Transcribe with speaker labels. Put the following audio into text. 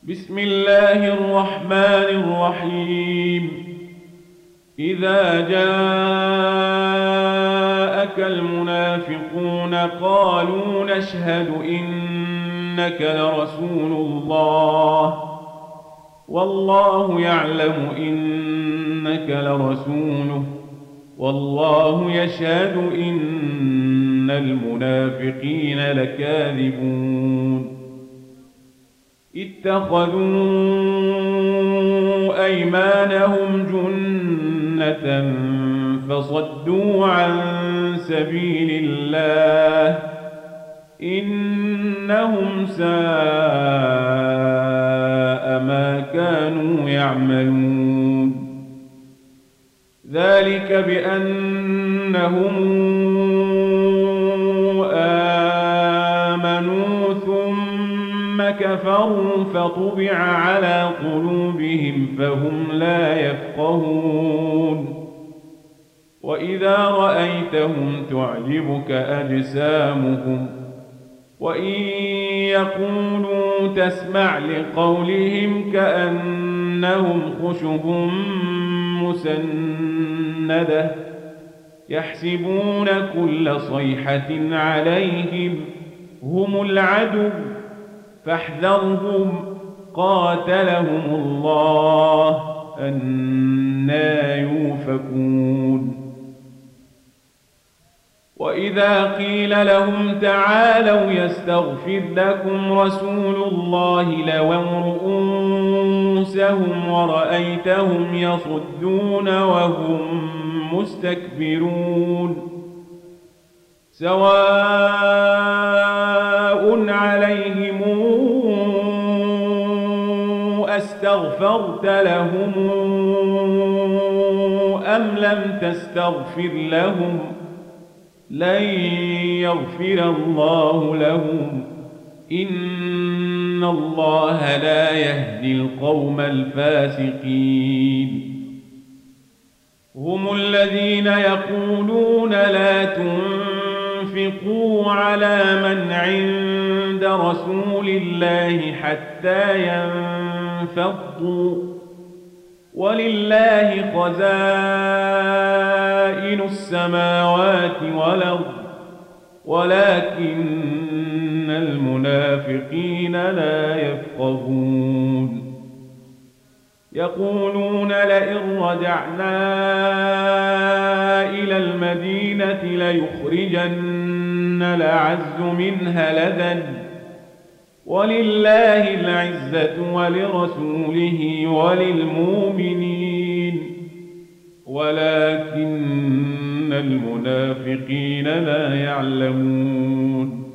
Speaker 1: بسم الله الرحمن الرحيم. إذا جاءك المنافقون قالوا نشهد إنك لرسول الله والله يعلم إنك لرسوله والله يشهد إن المنافقين لكاذبون. اتخذوا أيمانهم جنة فصدوا عن سبيل الله إنهم ساء ما كانوا يعملون. ذلك بأنهم آمنوا ثم كفروا فطبع على قلوبهم فهم لا يفقهون. وإذا رأيتهم تعجبك أجسامهم وإن يقولوا تسمع لقولهم كأنهم خشب مسندة يحسبون كل صيحة عليهم هم العدو فاحذرهم قاتلهم الله أنى يؤفكون. وإذا قيل لهم تعالوا يستغفر لكم رسول الله لووا رؤوسهم ورأيتهم يصدون وهم مستكبرون. سواء عليهم أستغفرت لهم أم لم تستغفر لهم لن يغفر الله لهم إن الله لا يهدي القوم الفاسقين. هم الذين يقولون لا تنفقوا على من عند رسول الله حتى ينفضوا ولله خزائن السماوات والأرض ولكن المنافقين لا يفقهون. يقولون لئن رجعنا إلى المدينة ليخرجن الأعز منها الأذل ولله العزة ولرسوله وللمؤمنين ولكن المنافقين لا يعلمون.